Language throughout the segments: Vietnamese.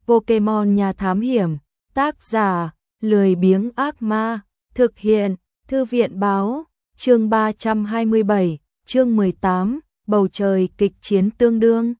Pokemon nhà thám hiểm, tác giả, lười biếng ác ma, thực hiện, thư viện báo, chương 327, chương 18, bầu trời kịch chiến tương đương.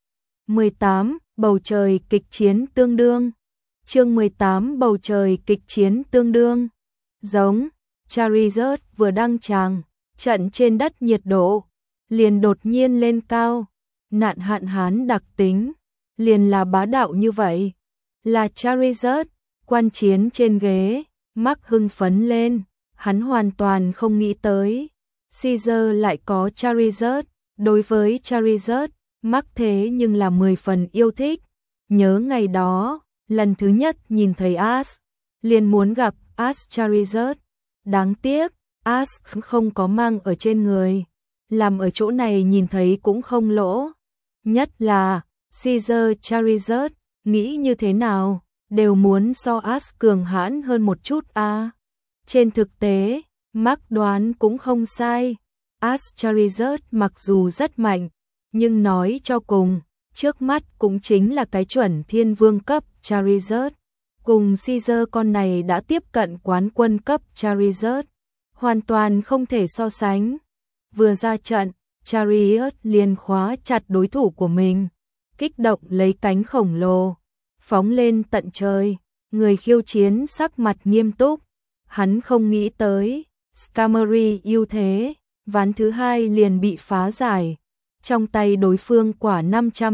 18, bầu trời kịch chiến tương đương. Chương 18, bầu trời kịch chiến tương đương. Giống, Charizard vừa đăng tràng, trận trên đất nhiệt độ liền đột nhiên lên cao, nạn hạn hán đặc tính liền là bá đạo như vậy. Là Charizard, quan chiến trên ghế, Mark hưng phấn lên, hắn hoàn toàn không nghĩ tới Caesar lại có Charizard. Đối với Charizard, Mark thế nhưng là 10 phần yêu thích. Nhớ ngày đó, lần thứ nhất nhìn thấy Ash, liền muốn gặp Ash Charizard. Đáng tiếc, Ash không có mang ở trên người, làm ở chỗ này nhìn thấy cũng không lỗ. Nhất là Caesar Charizard, nghĩ như thế nào, đều muốn so Ash cường hãn hơn một chút a. Trên thực tế, Mark đoán cũng không sai. Ash Charizard mặc dù rất mạnh, nhưng nói cho cùng, trước mắt cũng chính là cái chuẩn thiên vương cấp Charizard. Cùng Caesar con này đã tiếp cận quán quân cấp Charizard, hoàn toàn không thể so sánh. Vừa ra trận, Charizard liền khóa chặt đối thủ của mình, kích động lấy cánh khổng lồ, phóng lên tận trời. Người khiêu chiến sắc mặt nghiêm túc, hắn không nghĩ tới Skarmory ưu thế, ván thứ hai liền bị phá giải. Trong tay đối phương quả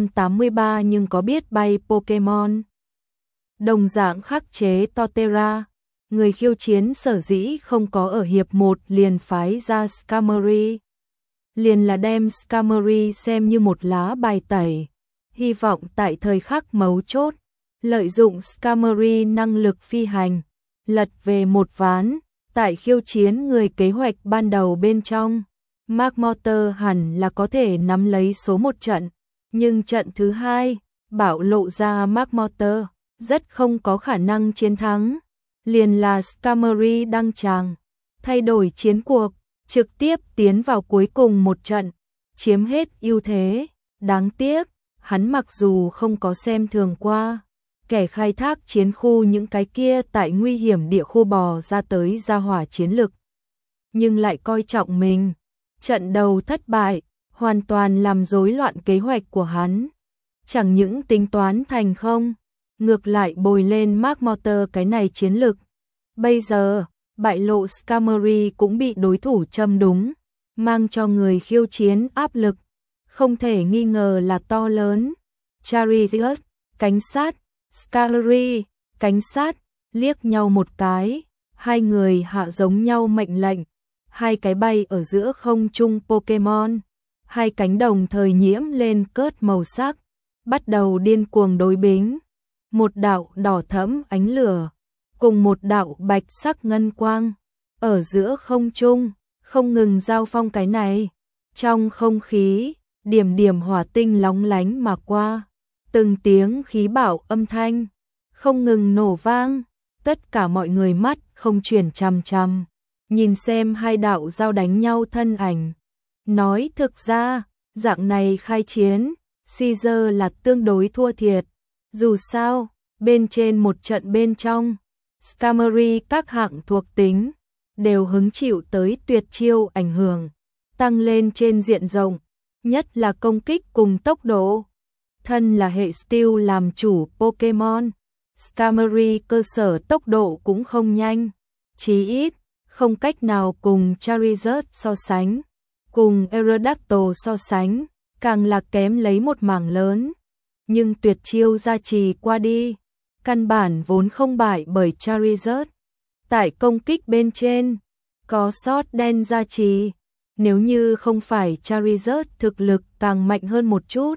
583 nhưng có biết bay Pokemon. Đồng dạng khắc chế Torterra, người khiêu chiến sở dĩ không có ở hiệp 1 liền phái ra Skarmory, liền là đem Skarmory xem như một lá bài tẩy, hy vọng tại thời khắc mấu chốt, lợi dụng Skarmory năng lực phi hành, lật về một ván. Tại khiêu chiến người kế hoạch ban đầu bên trong, Mark Motter hẳn là có thể nắm lấy số một trận, nhưng trận thứ hai, bảo lộ ra Mark Motter rất không có khả năng chiến thắng. Liền là Skarmory đăng tràng, thay đổi chiến cuộc, trực tiếp tiến vào cuối cùng một trận, chiếm hết ưu thế. Đáng tiếc, hắn mặc dù không có xem thường qua kẻ khai thác chiến khu những cái kia tại nguy hiểm địa khu bò ra tới gia hỏa chiến lực, nhưng lại coi trọng mình. Trận đầu thất bại, hoàn toàn làm rối loạn kế hoạch của hắn. Chẳng những tính toán thành không, ngược lại bồi lên Mark Motter cái này chiến lực. Bây giờ, bại lộ Skarmory cũng bị đối thủ châm đúng, mang cho người khiêu chiến áp lực, không thể nghi ngờ là to lớn. Charizard, cánh sát, Skarmory, cánh sát, liếc nhau một cái, hai người hạ giống nhau mệnh lệnh. Hai cái bay ở giữa không trung Pokemon, hai cánh đồng thời nhiễm lên cớt màu sắc, bắt đầu điên cuồng đối bính. Một đạo đỏ thẫm ánh lửa, cùng một đạo bạch sắc ngân quang, ở giữa không trung, không ngừng giao phong cái này. Trong không khí, điểm điểm hỏa tinh lóng lánh mà qua, từng tiếng khí bạo âm thanh, không ngừng nổ vang, tất cả mọi người mắt không chuyển chằm chằm, nhìn xem hai đạo giao đánh nhau thân ảnh. Nói thực ra, dạng này khai chiến, Caesar là tương đối thua thiệt. Dù sao, bên trên một trận bên trong, Skarmory các hạng thuộc tính đều hứng chịu tới tuyệt chiêu ảnh hưởng, tăng lên trên diện rộng, nhất là công kích cùng tốc độ. Thân là hệ Steel làm chủ Pokemon, Skarmory cơ sở tốc độ cũng không nhanh, chí ít không cách nào cùng Charizard so sánh, cùng Aerodactyl so sánh, càng là kém lấy một mảng lớn. Nhưng tuyệt chiêu gia trì qua đi, căn bản vốn không bại bởi Charizard. Tại công kích bên trên, có sót đen gia trì, nếu như không phải Charizard thực lực càng mạnh hơn một chút,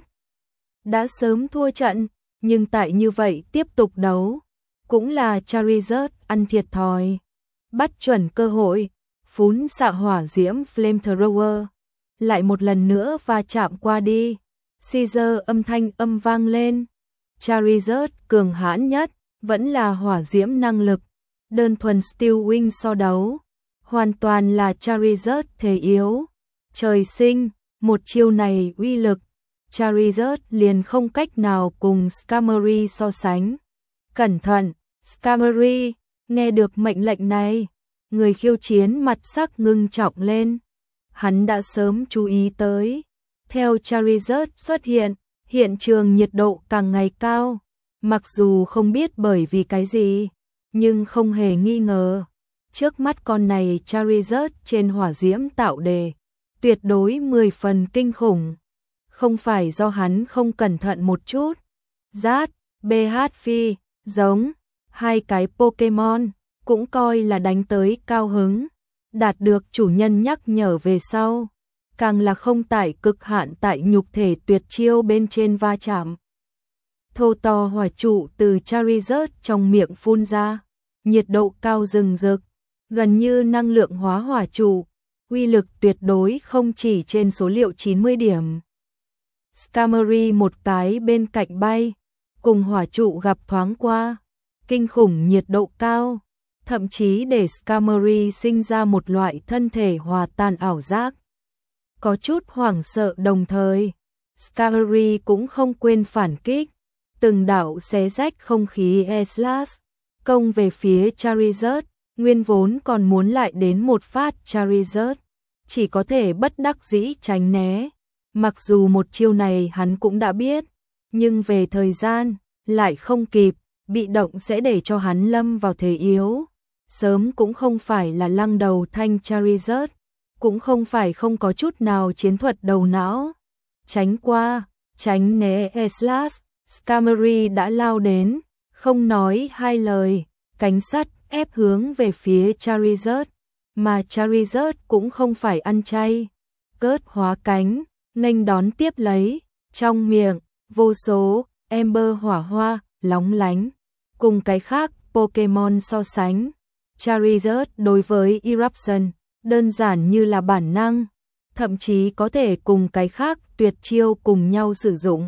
đã sớm thua trận. Nhưng tại như vậy tiếp tục đấu, cũng là Charizard ăn thiệt thòi. Bắt chuẩn cơ hội, phún xạ hỏa diễm Flamethrower, lại một lần nữa va chạm qua đi. Caesar âm thanh âm vang lên. Charizard cường hãn nhất, vẫn là hỏa diễm năng lực. Đơn thuần Steel Wing so đấu, hoàn toàn là Charizard thể yếu. Trời sinh, một chiêu này uy lực, Charizard liền không cách nào cùng Skarmory so sánh. Cẩn thận, Skarmory, nghe được mệnh lệnh này, người khiêu chiến mặt sắc ngưng trọng lên. Hắn đã sớm chú ý tới. Theo Charizard xuất hiện trường nhiệt độ càng ngày cao. Mặc dù không biết bởi vì cái gì, nhưng không hề nghi ngờ. Trước mắt con này Charizard trên hỏa diễm tạo đề, tuyệt đối 10 phần kinh khủng. Không phải do hắn không cẩn thận một chút. Rát, BH Phi, giống, hai cái Pokemon, cũng coi là đánh tới cao hứng. Đạt được chủ nhân nhắc nhở về sau. Càng là không tải cực hạn tại nhục thể tuyệt chiêu bên trên va chạm. Thô to hỏa trụ từ Charizard trong miệng phun ra. Nhiệt độ cao rừng rực, gần như năng lượng hóa hỏa trụ. Uy lực tuyệt đối không chỉ trên số liệu 90 điểm. Skarmory một cái bên cạnh bay, cùng hỏa trụ gặp thoáng qua. Kinh khủng nhiệt độ cao, thậm chí để Skarmory sinh ra một loại thân thể hòa tan ảo giác. Có chút hoảng sợ đồng thời, Skarmory cũng không quên phản kích. Từng đạo xé rách không khí E-Slash, công về phía Charizard, nguyên vốn còn muốn lại đến một phát Charizard. Chỉ có thể bất đắc dĩ tránh né. Mặc dù một chiêu này hắn cũng đã biết, nhưng về thời gian, lại không kịp, bị động sẽ để cho hắn lâm vào thế yếu. Sớm cũng không phải là lăng đầu thanh Charizard, cũng không phải không có chút nào chiến thuật đầu não. Tránh qua, tránh né E-Slash, Skarmory đã lao đến, không nói hai lời, cánh sắt ép hướng về phía Charizard, mà Charizard cũng không phải ăn chay. Cớt hóa cánh, nghênh đón tiếp lấy, trong miệng, vô số, Ember hỏa hoa, lóng lánh. Cùng cái khác, Pokemon so sánh, Charizard đối với Eruption, đơn giản như là bản năng, thậm chí có thể cùng cái khác tuyệt chiêu cùng nhau sử dụng.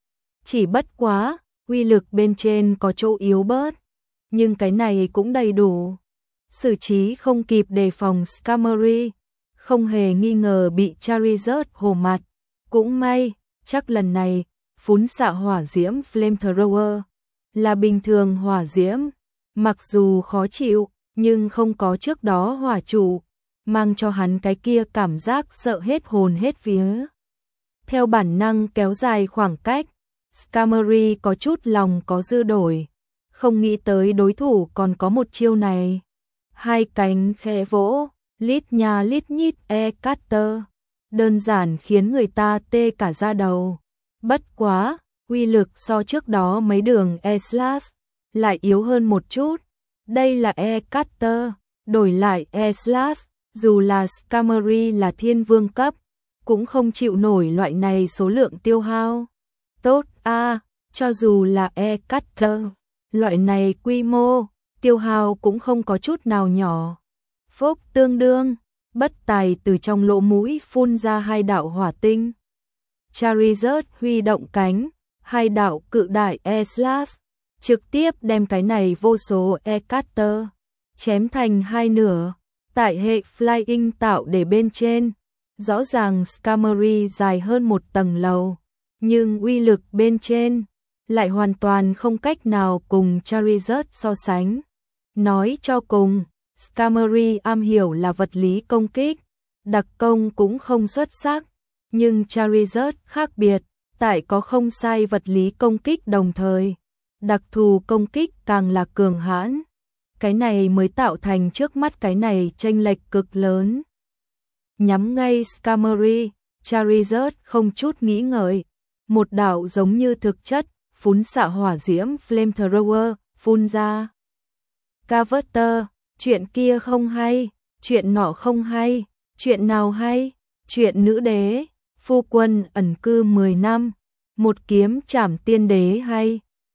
Chỉ bất quá, uy lực bên trên có chỗ yếu bớt, nhưng cái này cũng đầy đủ. Xử trí không kịp đề phòng Skarmory, không hề nghi ngờ bị Charizard hồ mặt. Cũng may, chắc lần này, phún xạ hỏa diễm Flamethrower là bình thường hỏa diễm, mặc dù khó chịu, nhưng không có trước đó hỏa trụ, mang cho hắn cái kia cảm giác sợ hết hồn hết vía. Theo bản năng kéo dài khoảng cách, Skarmory có chút lòng có dư đổi, không nghĩ tới đối thủ còn có một chiêu này. Hai cánh khẽ vỗ, lít nha lít nhít E-Cutter, đơn giản khiến người ta tê cả da đầu. Bất quá, uy lực so trước đó mấy đường E-Slash lại yếu hơn một chút. Đây là E-Cutter, đổi lại E-Slash, dù là Skarmory là thiên vương cấp, cũng không chịu nổi loại này số lượng tiêu hao. Tốt a, cho dù là E-Cutter, loại này quy mô, tiêu hao cũng không có chút nào nhỏ. Phốc tương đương, bất tài từ trong lỗ mũi phun ra hai đạo hỏa tinh. Charizard huy động cánh, hai đạo cự đại E-Slash, trực tiếp đem cái này vô số E-Cutter chém thành hai nửa. Tại hệ Flying tạo để bên trên, rõ ràng Skarmory dài hơn một tầng lầu, nhưng uy lực bên trên lại hoàn toàn không cách nào cùng Charizard so sánh. Nói cho cùng, Skarmory am hiểu là vật lý công kích, đặc công cũng không xuất sắc, nhưng Charizard khác biệt, tại có không sai vật lý công kích đồng thời, đặc thù công kích càng là cường hãn. Cái này mới tạo thành trước mắt cái này chênh lệch cực lớn. Nhắm ngay Skarmory, Charizard không chút nghĩ ngợi, một đạo giống như thực chất, phún xạ hỏa diễm Flamethrower phun ra. Carver, chuyện kia không hay, chuyện nọ không hay, chuyện nào hay, chuyện nữ đế, phu quân ẩn cư 10 năm, một kiếm chảm tiên đế hay,